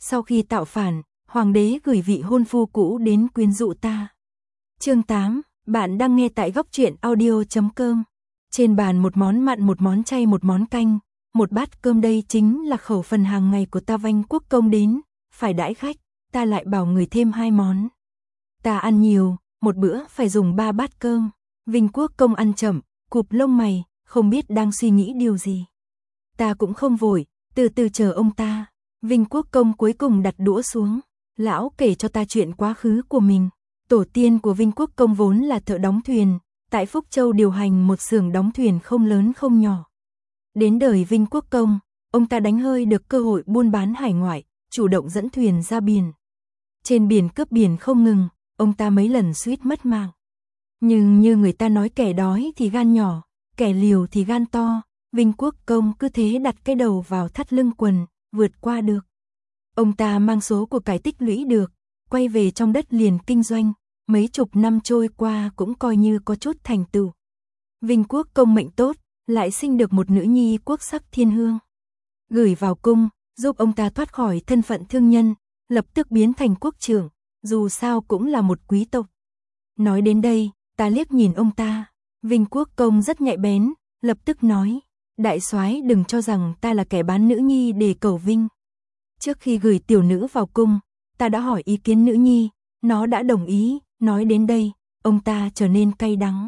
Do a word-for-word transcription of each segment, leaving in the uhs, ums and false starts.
Sau khi tạo phản, hoàng đế gửi vị hôn phu cũ đến quyến rũ ta. Chương tám, bạn đang nghe tại góc truyện audio chấm com. Trên bàn một món mặn, một món chay, một món canh, một bát cơm, đây chính là khẩu phần hàng ngày của ta. Vinh Quốc Công đến, phải đãi khách, ta lại bảo người thêm hai món. Ta ăn nhiều, một bữa phải dùng ba bát cơm. Vinh Quốc Công ăn chậm, cụp lông mày, không biết đang suy nghĩ điều gì. Ta cũng không vội, từ từ chờ ông ta. Vinh Quốc Công cuối cùng đặt đũa xuống, lão kể cho ta chuyện quá khứ của mình. Tổ tiên của Vinh Quốc Công vốn là thợ đóng thuyền, tại Phúc Châu điều hành một xưởng đóng thuyền không lớn không nhỏ. Đến đời Vinh Quốc Công, ông ta đánh hơi được cơ hội buôn bán hải ngoại, chủ động dẫn thuyền ra biển. Trên biển cướp biển không ngừng, ông ta mấy lần suýt mất mạng. Nhưng như người ta nói, kẻ đói thì gan nhỏ, kẻ liều thì gan to. Vinh Quốc Công cứ thế đặt cái đầu vào thắt lưng quần, vượt qua được. Ông ta mang số của cải tích lũy được, quay về trong đất liền kinh doanh, mấy chục năm trôi qua cũng coi như có chút thành tựu. Vinh Quốc Công mệnh tốt, lại sinh được một nữ nhi quốc sắc thiên hương. Gửi vào cung, giúp ông ta thoát khỏi thân phận thương nhân, lập tức biến thành quốc trưởng, dù sao cũng là một quý tộc. Nói đến đây, ta liếc nhìn ông ta, Vinh Quốc Công rất nhạy bén, lập tức nói, đại soái đừng cho rằng ta là kẻ bán nữ nhi để cầu vinh. Trước khi gửi tiểu nữ vào cung, ta đã hỏi ý kiến nữ nhi, nó đã đồng ý. Nói đến đây, ông ta trở nên cay đắng.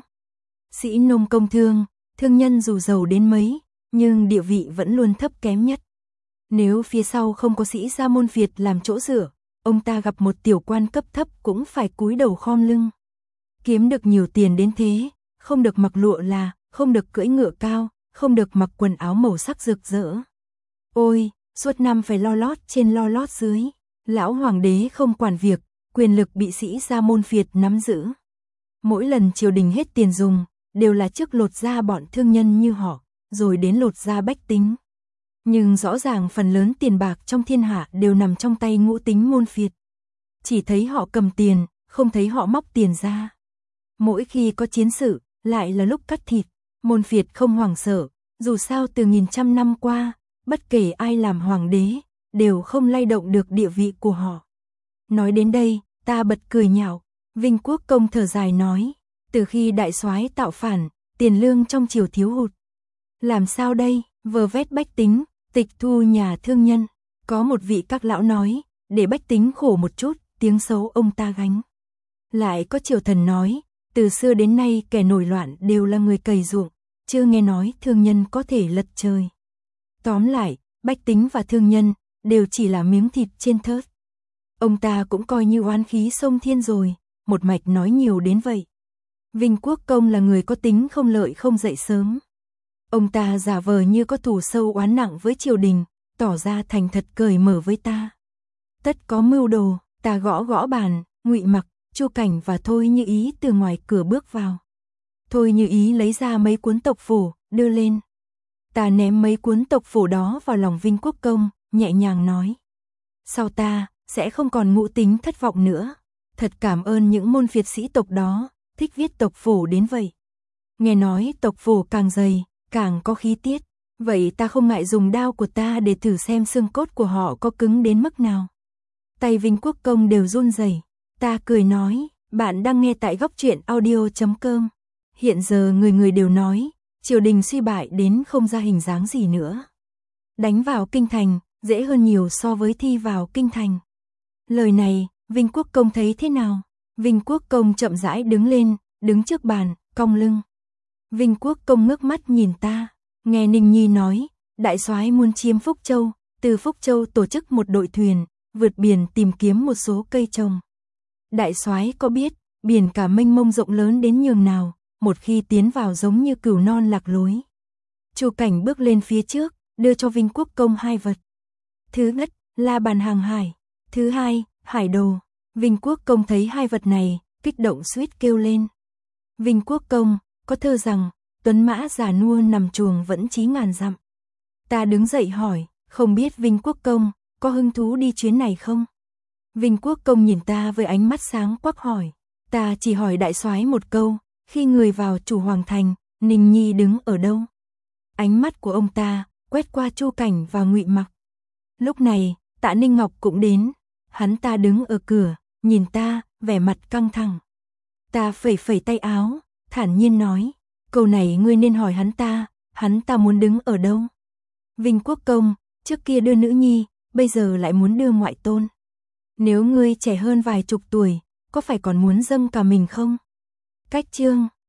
Sĩ nông công thương, thương nhân dù giàu đến mấy, nhưng địa vị vẫn luôn thấp kém nhất. Nếu phía sau không có sĩ gia môn phiệt làm chỗ dựa, ông ta gặp một tiểu quan cấp thấp cũng phải cúi đầu khom lưng. Kiếm được nhiều tiền đến thế, không được mặc lụa là, không được cưỡi ngựa cao, không được mặc quần áo màu sắc rực rỡ. Ôi, suốt năm phải lo lót trên lo lót dưới. Lão hoàng đế không quản việc, quyền lực bị sĩ gia môn phiệt nắm giữ. Mỗi lần triều đình hết tiền dùng, đều là trước lột ra bọn thương nhân như họ, rồi đến lột ra bách tính. Nhưng rõ ràng phần lớn tiền bạc trong thiên hạ đều nằm trong tay ngũ tính môn phiệt. Chỉ thấy họ cầm tiền, không thấy họ móc tiền ra. Mỗi khi có chiến sự, lại là lúc cắt thịt, môn phiệt không hoảng sợ, dù sao từ nghìn trăm năm qua, bất kể ai làm hoàng đế, đều không lay động được địa vị của họ. Nói đến đây, ta bật cười nhạo. Vinh Quốc Công thở dài nói, từ khi đại soái tạo phản, tiền lương trong triều thiếu hụt. Làm sao đây, vơ vét bách tính, tịch thu nhà thương nhân. Có một vị các lão nói, để bách tính khổ một chút, tiếng xấu ông ta gánh. Lại có triều thần nói, từ xưa đến nay kẻ nổi loạn đều là người cày ruộng, chưa nghe nói thương nhân có thể lật trời. Tóm lại, bách tính và thương nhân đều chỉ là miếng thịt trên thớt. Ông ta cũng coi như oán khí sông thiên rồi, một mạch nói nhiều đến vậy. Vinh Quốc Công là người có tính không lợi không dậy sớm. Ông ta giả vờ như có thù sâu oán nặng với triều đình, tỏ ra thành thật cởi mở với ta. Tất có mưu đồ, ta gõ gõ bàn, Ngụy Mặc, Chu Cảnh và Thôi Như Ý từ ngoài cửa bước vào. Thôi Như Ý lấy ra mấy cuốn tộc phổ, đưa lên. Ta ném mấy cuốn tộc phổ đó vào lòng Vinh Quốc Công, nhẹ nhàng nói. Sau ta, sẽ không còn ngũ tính thất vọng nữa. Thật cảm ơn những môn phiệt sĩ tộc đó, thích viết tộc phổ đến vậy. Nghe nói tộc phổ càng dày, càng có khí tiết. Vậy ta không ngại dùng đao của ta để thử xem xương cốt của họ có cứng đến mức nào. Tay Vinh Quốc Công đều run rẩy. Ta cười nói, bạn đang nghe tại góc truyện audio chấm com. Hiện giờ người người đều nói, triều đình suy bại đến không ra hình dáng gì nữa. Đánh vào kinh thành, dễ hơn nhiều so với thi vào kinh thành. Lời này, Vinh Quốc Công thấy thế nào? Vinh Quốc Công chậm rãi đứng lên, đứng trước bàn, cong lưng. Vinh Quốc Công ngước mắt nhìn ta, nghe Ninh Nhi nói, đại soái muốn chiếm Phúc Châu, từ Phúc Châu tổ chức một đội thuyền, vượt biển tìm kiếm một số cây trồng. Đại soái có biết, biển cả mênh mông rộng lớn đến nhường nào, một khi tiến vào giống như cừu non lạc lối. Chu Cảnh bước lên phía trước, đưa cho Vinh Quốc Công hai vật. Thứ nhất, la bàn hàng hải. Thứ hai, hải đồ. Vinh Quốc Công thấy hai vật này, kích động suýt kêu lên. Vinh Quốc Công, có thơ rằng, tuấn mã già nua nằm chuồng vẫn chí ngàn dặm. Ta đứng dậy hỏi, không biết Vinh Quốc Công, có hứng thú đi chuyến này không? Vinh Quốc Công nhìn ta với ánh mắt sáng quắc hỏi. Ta chỉ hỏi đại soái một câu, khi người vào chủ hoàng thành, Ninh Nhi đứng ở đâu? Ánh mắt của ông ta, quét qua Chu Cảnh và Ngụy Mặc. Lúc này, Tạ Ninh Ngọc cũng đến, hắn ta đứng ở cửa, nhìn ta, vẻ mặt căng thẳng. Ta phẩy phẩy tay áo, thản nhiên nói, câu này ngươi nên hỏi hắn ta, hắn ta muốn đứng ở đâu? Vinh Quốc Công, trước kia đưa nữ nhi, bây giờ lại muốn đưa ngoại tôn. Nếu ngươi trẻ hơn vài chục tuổi, có phải còn muốn dâng cả mình không? Cách chương